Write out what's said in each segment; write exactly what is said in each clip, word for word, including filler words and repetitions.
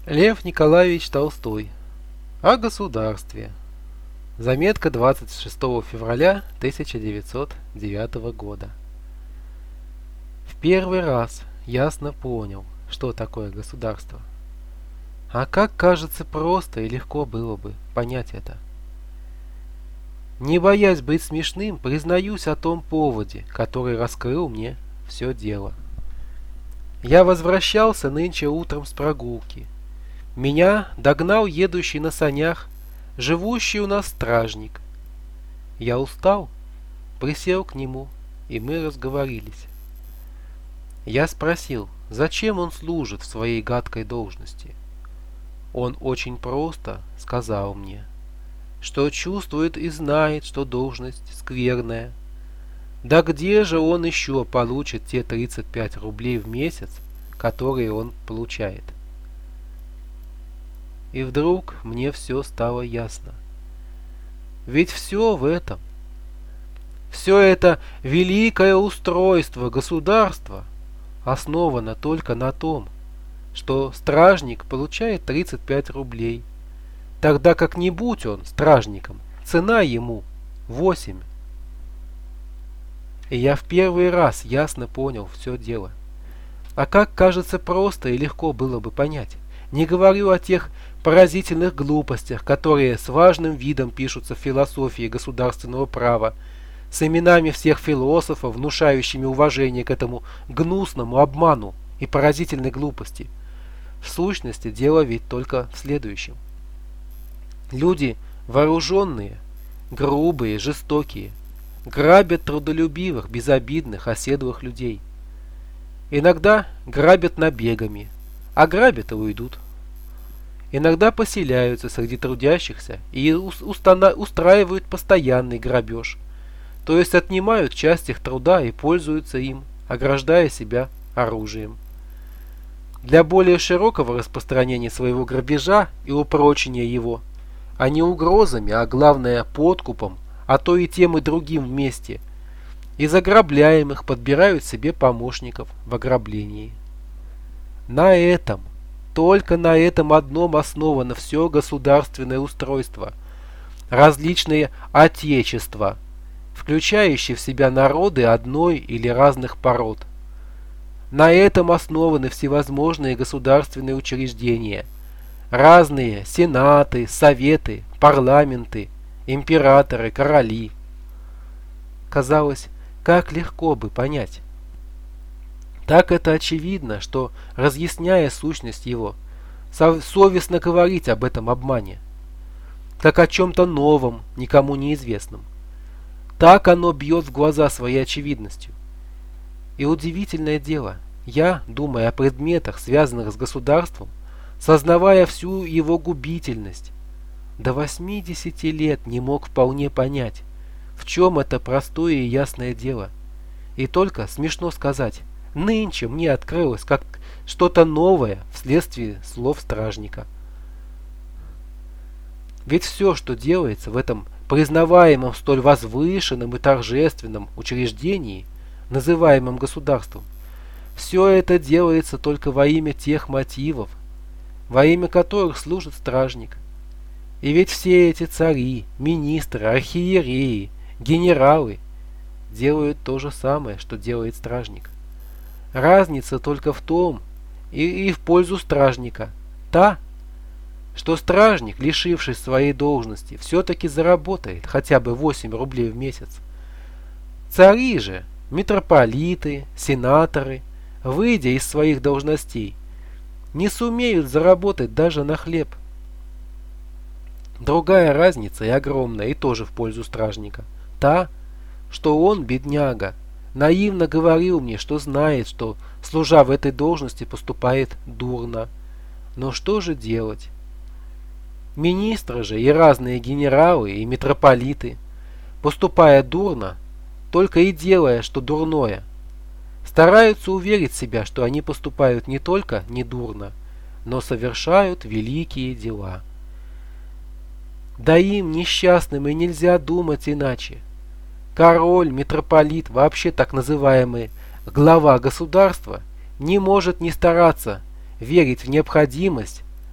Лев Николаевич Толстой. О государстве. Заметка двадцать шестого февраля тысяча девятьсот девятого года. В первый раз ясно понял, что такое государство. А как, кажется, просто и легко было бы понять это. Не боясь быть смешным, признаюсь о том поводе, который раскрыл мне все дело. Я возвращался нынче утром с прогулки. Меня догнал едущий на санях, живущий у нас стражник. Я устал, присел к нему, и мы разговорились. Я спросил, зачем он служит в своей гадкой должности. Он очень просто сказал мне, что чувствует и знает, что должность скверная. Да где же он еще получит те тридцать пять рублей в месяц, которые он получает? И вдруг мне все стало ясно. Ведь все в этом, все это великое устройство государства основано только на том, что стражник получает тридцать пять рублей, тогда как не будь он стражником, цена ему восемь. И я в первый раз ясно понял все дело. А как, кажется, просто и легко было бы понять. Не говорю о тех поразительных глупостях, которые с важным видом пишутся в философии государственного права, с именами всех философов, внушающими уважение к этому гнусному обману и поразительной глупости. В сущности, дело ведь только в следующем. Люди вооруженные, грубые, жестокие, грабят трудолюбивых, безобидных, оседлых людей. Иногда грабят набегами, а грабят и уйдут. Иногда поселяются среди трудящихся и устраивают постоянный грабеж, то есть отнимают часть их труда и пользуются им, ограждая себя оружием. Для более широкого распространения своего грабежа и упрочения его, а не угрозами, а главное подкупом, а то и тем и другим вместе, из ограбляемых подбирают себе помощников в ограблении. На этом, только на этом одном основано все государственное устройство, различные отечества, включающие в себя народы одной или разных пород. На этом основаны всевозможные государственные учреждения, разные сенаты, советы, парламенты, императоры, короли. Казалось, как легко бы понять. Так это очевидно, что, разъясняя сущность его, совестно говорить об этом обмане, как о чем-то новом, никому неизвестном. Так оно бьет в глаза своей очевидностью. И удивительное дело, я, думая о предметах, связанных с государством, сознавая всю его губительность, до восьмидесяти лет не мог вполне понять, в чем это простое и ясное дело. И только, смешно сказать, нынче мне открылось как что-то новое вследствие слов стражника. Ведь все, что делается в этом признаваемом столь возвышенном и торжественном учреждении, называемом государством, все это делается только во имя тех мотивов, во имя которых служит стражник. И ведь все эти цари, министры, архиереи, генералы делают то же самое, что делает стражник. Разница только в том, и, и в пользу стражника, та, что стражник, лишившись своей должности, все-таки заработает хотя бы восемь рублей в месяц. Цари же, митрополиты, сенаторы, выйдя из своих должностей, не сумеют заработать даже на хлеб. Другая разница и огромная, и тоже в пользу стражника. Та, что он, бедняга, наивно говорил мне, что знает, что, служа в этой должности, поступает дурно. Но что же делать? Министры же и разные генералы и митрополиты, поступая дурно, только и делая, что дурное, стараются уверить себя, что они поступают не только недурно, но совершают великие дела. Да им, несчастным, и нельзя думать иначе. Король, митрополит, вообще так называемый глава государства, не может не стараться верить в необходимость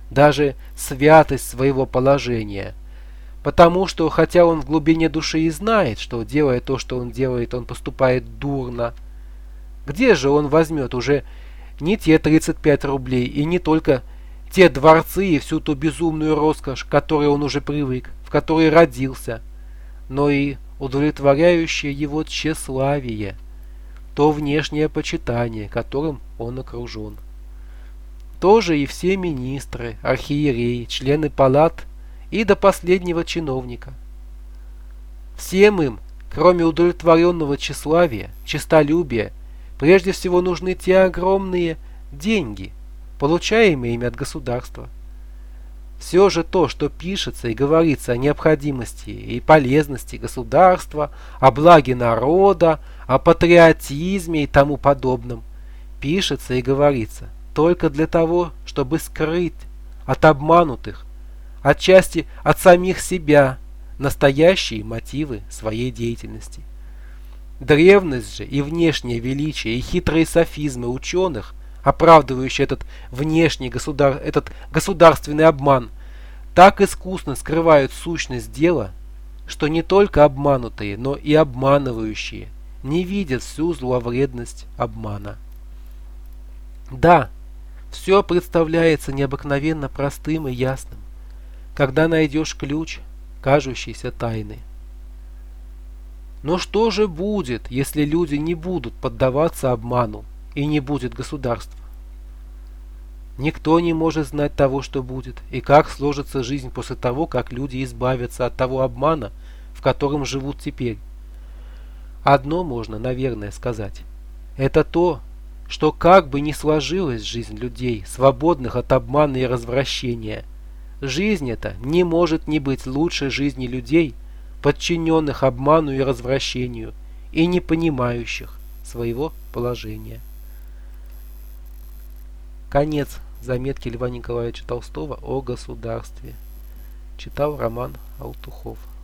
даже святость своего положения. Потому что, хотя он в глубине души и знает, что, делая то, что он делает, он поступает дурно, где же он возьмет уже не те тридцать пять рублей и не только те дворцы и всю ту безумную роскошь, к которой он уже привык, в которой родился, но и удовлетворяющее его тщеславие, то внешнее почитание, которым он окружен. Тоже и все министры, архиереи, члены палат и до последнего чиновника. Всем им, кроме удовлетворенного тщеславия, честолюбия, прежде всего нужны те огромные деньги, получаемые ими от государства. Все же то, что пишется и говорится о необходимости и полезности государства, о благе народа, о патриотизме и тому подобном, пишется и говорится только для того, чтобы скрыть от обманутых, отчасти от самих себя, настоящие мотивы своей деятельности. Древность же и внешнее величие и хитрые софизмы ученых, оправдывающие этот внешний государ... этот государственный обман, так искусно скрывают сущность дела, что не только обманутые, но и обманывающие не видят всю зловредность обмана. Да, все представляется необыкновенно простым и ясным, когда найдешь ключ кажущейся тайны. Но что же будет, если люди не будут поддаваться обману и не будет государства? Никто не может знать того, что будет, и как сложится жизнь после того, как люди избавятся от того обмана, в котором живут теперь. Одно можно, наверное, сказать. Это то, что как бы ни сложилась жизнь людей, свободных от обмана и развращения, жизнь эта не может не быть лучше жизни людей, подчиненных обману и развращению, и не понимающих своего положения. Конец заметки Льва Николаевича Толстого о государстве. Читал Роман Алтухов.